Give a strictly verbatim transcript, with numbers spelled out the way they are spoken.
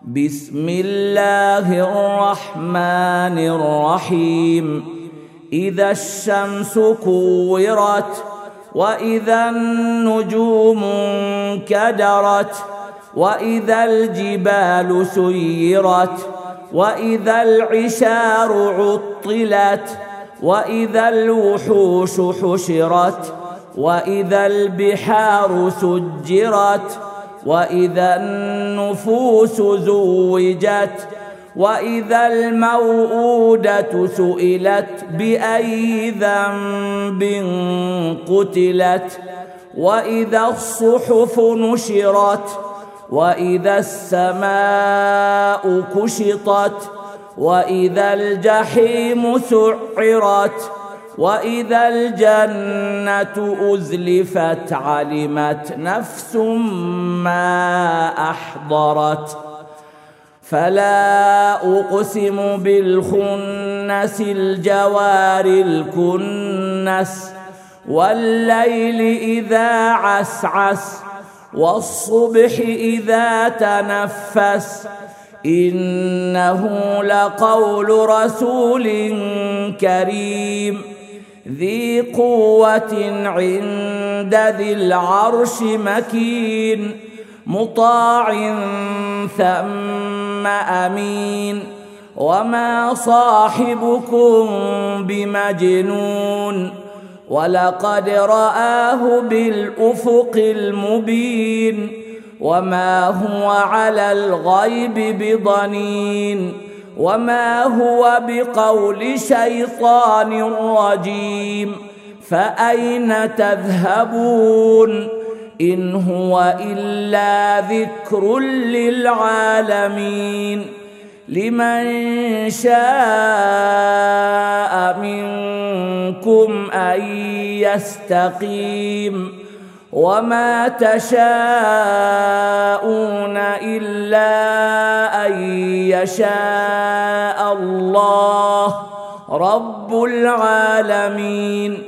بسم الله الرحمن الرحيم. إذا الشمس كورت وإذا النجوم انكدرت وإذا الجبال سيرت وإذا العشار عطلت وإذا الوحوش حشرت وإذا البحار سجرت وإذا النفوس زوجت وإذا الموءودة سئلت بأي ذنب قتلت وإذا الصحف نشرت وإذا السماء كشطت وإذا الجحيم سعرت وإذا الجنة أزلفت علمت نفس ما أحضرت. فلا أقسم بالخنس الجوار الكنس والليل إذا عسعس والصبح إذا تنفس إنه لقول رسول كريم ذي قوة عند ذي العرش مكين مطاع ثم أمين وما صاحبكم بمجنون ولقد رآه بالأفق المبين وما هو على الغيب بضنين وما هو بقول شيطان رجيم فأين تذهبون إن هو إلا ذكر للعالمين لمن شاء منكم أن يستقيم وما تشاءون إلا أن يشاء الله رب العالمين.